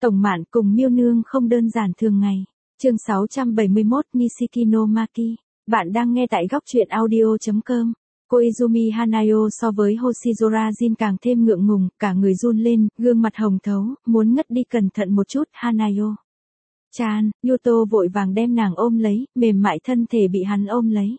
Tổng Mạn cùng Miêu Nương không đơn giản thường ngày. Chương 671 Nishiki no Maki. Bạn đang nghe tại góc truyện audio.com. Koizumi Hanayo so với Hoshizora Jin càng thêm ngượng ngùng, cả người run lên, gương mặt hồng thấu, muốn ngất đi. Cẩn thận một chút, Hanayo. Chan, Yuto vội vàng đem nàng ôm lấy, mềm mại thân thể bị hắn ôm lấy.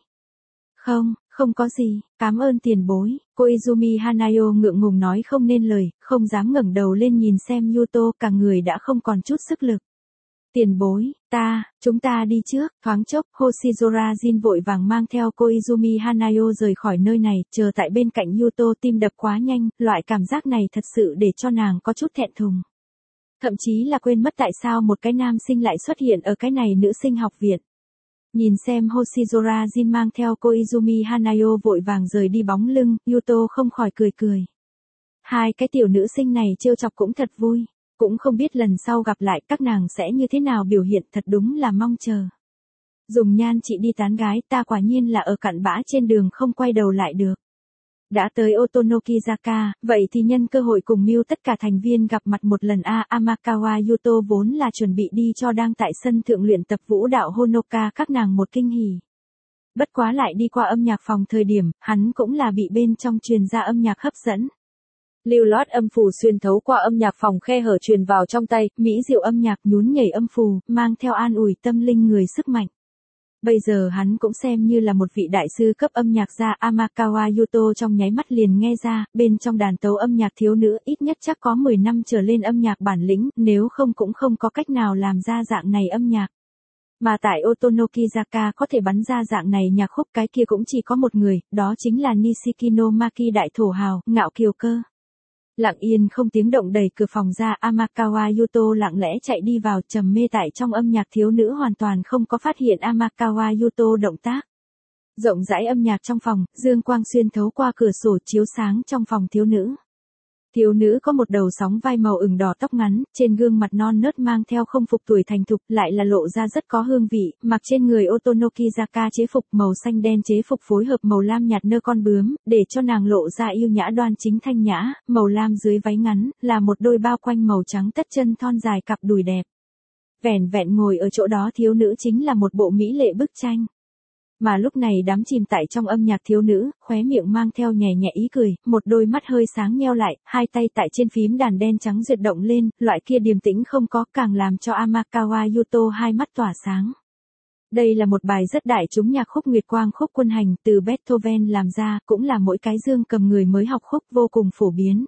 Không có gì, cảm ơn tiền bối. Koizumi Hanayo ngượng ngùng nói không nên lời, không dám ngẩng đầu lên nhìn xem Yuto, cả người đã không còn chút sức lực. Tiền bối, chúng ta đi trước. Thoáng chốc, Hoshizora Jin vội vàng mang theo Koizumi Hanayo rời khỏi nơi này, chờ tại bên cạnh Yuto. Tim đập quá nhanh, loại cảm giác này thật sự để cho nàng có chút thẹn thùng. Thậm chí là quên mất tại sao một cái nam sinh lại xuất hiện ở cái này nữ sinh học viện. Nhìn xem Hoshizora Jin mang theo Koizumi Hanayo vội vàng rời đi bóng lưng, Yuto không khỏi cười. Hai cái tiểu nữ sinh này trêu chọc cũng thật vui. Cũng không biết lần sau gặp lại các nàng sẽ như thế nào biểu hiện, thật đúng là mong chờ. Dùng nhan chị đi tán gái, ta quả nhiên là ở cặn bã trên đường không quay đầu lại được. Đã tới Otonokizaka, vậy thì nhân cơ hội cùng Miu tất cả thành viên gặp mặt một lần. Amakawa Yuto vốn là chuẩn bị đi cho đang tại sân thượng luyện tập vũ đạo Honoka các nàng một kinh hỉ. Bất quá lại đi qua âm nhạc phòng thời điểm, hắn cũng là bị bên trong truyền ra âm nhạc hấp dẫn. Lưu loát âm phù xuyên thấu qua âm nhạc phòng khe hở truyền vào trong tay, mỹ diệu âm nhạc nhún nhảy âm phù, mang theo an ủi tâm linh người sức mạnh. Bây giờ hắn cũng xem như là một vị đại sư cấp âm nhạc gia. Amakawa Yuto trong nháy mắt liền nghe ra, bên trong đàn tấu âm nhạc thiếu nữ ít nhất chắc có 10 năm trở lên âm nhạc bản lĩnh, nếu không cũng không có cách nào làm ra dạng này âm nhạc. Mà tại Otonokizaka có thể bắn ra dạng này nhạc khúc cái kia cũng chỉ có một người, đó chính là Nishiki no Maki đại thổ hào, ngạo kiều cơ. Lặng yên không tiếng động đẩy cửa phòng ra, Amakawa Yuto lặng lẽ chạy đi vào, trầm mê tại trong âm nhạc thiếu nữ hoàn toàn không có phát hiện Amakawa Yuto động tác. Rộng rãi âm nhạc trong phòng, dương quang xuyên thấu qua cửa sổ chiếu sáng trong phòng thiếu nữ. Thiếu nữ có một đầu sóng vai màu ửng đỏ, tóc ngắn, trên gương mặt non nớt mang theo không phục tuổi thành thục, lại là lộ ra rất có hương vị, mặc trên người Otonokizaka chế phục màu xanh đen chế phục phối hợp màu lam nhạt nơ con bướm, để cho nàng lộ ra yêu nhã đoan chính thanh nhã, màu lam dưới váy ngắn, là một đôi bao quanh màu trắng tất chân thon dài cặp đùi đẹp. Vẻn vẹn ngồi ở chỗ đó thiếu nữ chính là một bộ mỹ lệ bức tranh. Mà lúc này đắm chìm tại trong âm nhạc thiếu nữ, khóe miệng mang theo nhẹ nhẹ ý cười, một đôi mắt hơi sáng nheo lại, hai tay tại trên phím đàn đen trắng duyệt động lên, loại kia điềm tĩnh không có, càng làm cho Amakawa Yuto hai mắt tỏa sáng. Đây là một bài rất đại chúng nhạc khúc Nguyệt Quang khúc quân hành từ Beethoven làm ra, cũng là mỗi cái dương cầm người mới học khúc vô cùng phổ biến.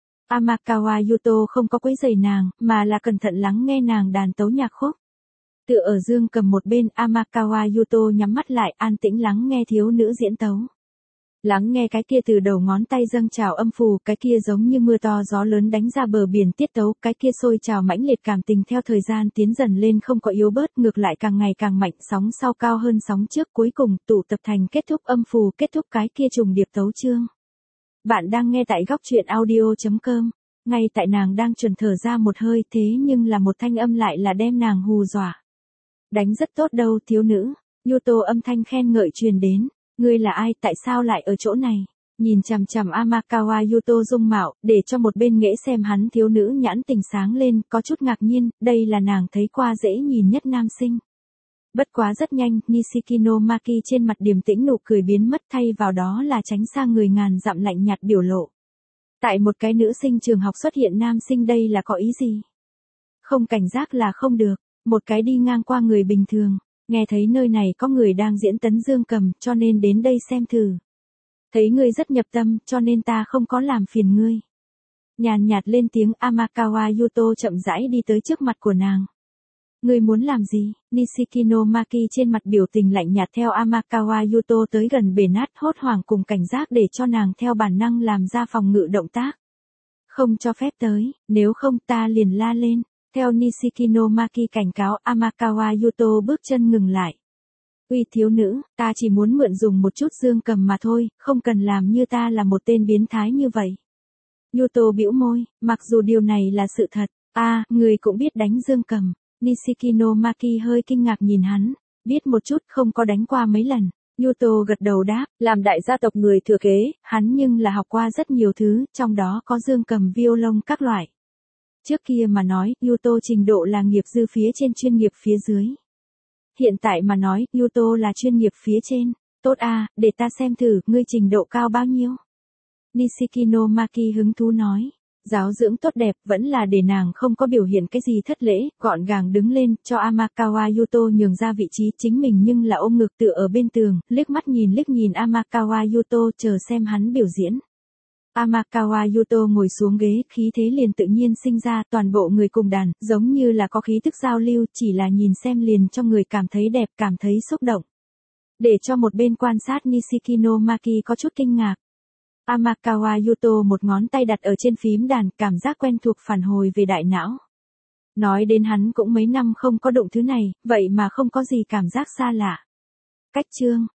Amakawa Yuto không có quấy rầy nàng, mà là cẩn thận lắng nghe nàng đàn tấu nhạc khúc. Tựa ở dương cầm một bên, Amakawa Yuto nhắm mắt lại, an tĩnh lắng nghe thiếu nữ diễn tấu. Lắng nghe cái kia từ đầu ngón tay dâng trào âm phù, cái kia giống như mưa to gió lớn đánh ra bờ biển tiết tấu, cái kia sôi trào mãnh liệt cảm tình theo thời gian tiến dần lên không có yếu bớt, ngược lại càng ngày càng mạnh, sóng sau cao hơn sóng trước, cuối cùng tụ tập thành kết thúc âm phù, kết thúc cái kia trùng điệp tấu chương. Bạn đang nghe tại góc truyện audio.com. Ngay tại nàng đang chuẩn thở ra một hơi, thế nhưng là một thanh âm lại là đem nàng hù dọa. Đánh rất tốt đâu thiếu nữ. Yuto âm thanh khen ngợi truyền đến. Ngươi là ai, tại sao lại ở chỗ này? Nhìn chằm chằm Amakawa Yuto dung mạo, để cho một bên nghễ xem hắn thiếu nữ nhãn tình sáng lên, có chút ngạc nhiên, đây là nàng thấy qua dễ nhìn nhất nam sinh. Bất quá rất nhanh, Nishiki no Maki trên mặt điềm tĩnh nụ cười biến mất, thay vào đó là tránh xa người ngàn dặm lạnh nhạt biểu lộ. Tại một cái nữ sinh trường học xuất hiện nam sinh, đây là có ý gì? Không cảnh giác là không được. Một cái đi ngang qua người bình thường, nghe thấy nơi này có người đang diễn tấn dương cầm, cho nên đến đây xem thử. Thấy ngươi rất nhập tâm, cho nên ta không có làm phiền ngươi. Nhàn nhạt lên tiếng, Amakawa Yuto chậm rãi đi tới trước mặt của nàng. Ngươi muốn làm gì? Nishiki no Maki trên mặt biểu tình lạnh nhạt theo Amakawa Yuto tới gần bể nát, hốt hoảng cùng cảnh giác để cho nàng theo bản năng làm ra phòng ngự động tác. Không cho phép tới, nếu không ta liền la lên. Theo Nishiki no Maki cảnh cáo, Amakawa Yuto bước chân ngừng lại. Uy thiếu nữ, ta chỉ muốn mượn dùng một chút dương cầm mà thôi, không cần làm như ta là một tên biến thái như vậy. Yuto bĩu môi, mặc dù điều này là sự thật. Người cũng biết đánh dương cầm. Nishiki no Maki hơi kinh ngạc nhìn hắn. Biết một chút, không có đánh qua mấy lần. Yuto gật đầu đáp, làm đại gia tộc người thừa kế, hắn nhưng là học qua rất nhiều thứ, trong đó có dương cầm violon các loại. Trước kia mà nói, Yuto trình độ là nghiệp dư phía trên chuyên nghiệp phía dưới. Hiện tại mà nói, Yuto là chuyên nghiệp phía trên. Tốt à, để ta xem thử, ngươi trình độ cao bao nhiêu? Nishiki no Maki hứng thú nói. Giáo dưỡng tốt đẹp vẫn là để nàng không có biểu hiện cái gì thất lễ, gọn gàng đứng lên, cho Amakawa Yuto nhường ra vị trí chính mình nhưng là ôm ngực tựa ở bên tường, liếc nhìn Amakawa Yuto chờ xem hắn biểu diễn. Amakawa Yuto ngồi xuống ghế, khí thế liền tự nhiên sinh ra, toàn bộ người cùng đàn, giống như là có khí tức giao lưu, chỉ là nhìn xem liền cho người cảm thấy đẹp, cảm thấy xúc động. Để cho một bên quan sát Nishiki no Maki có chút kinh ngạc. Amakawa Yuto một ngón tay đặt ở trên phím đàn, cảm giác quen thuộc phản hồi về đại não. Nói đến hắn cũng mấy năm không có đụng thứ này, vậy mà không có gì cảm giác xa lạ. Cách chương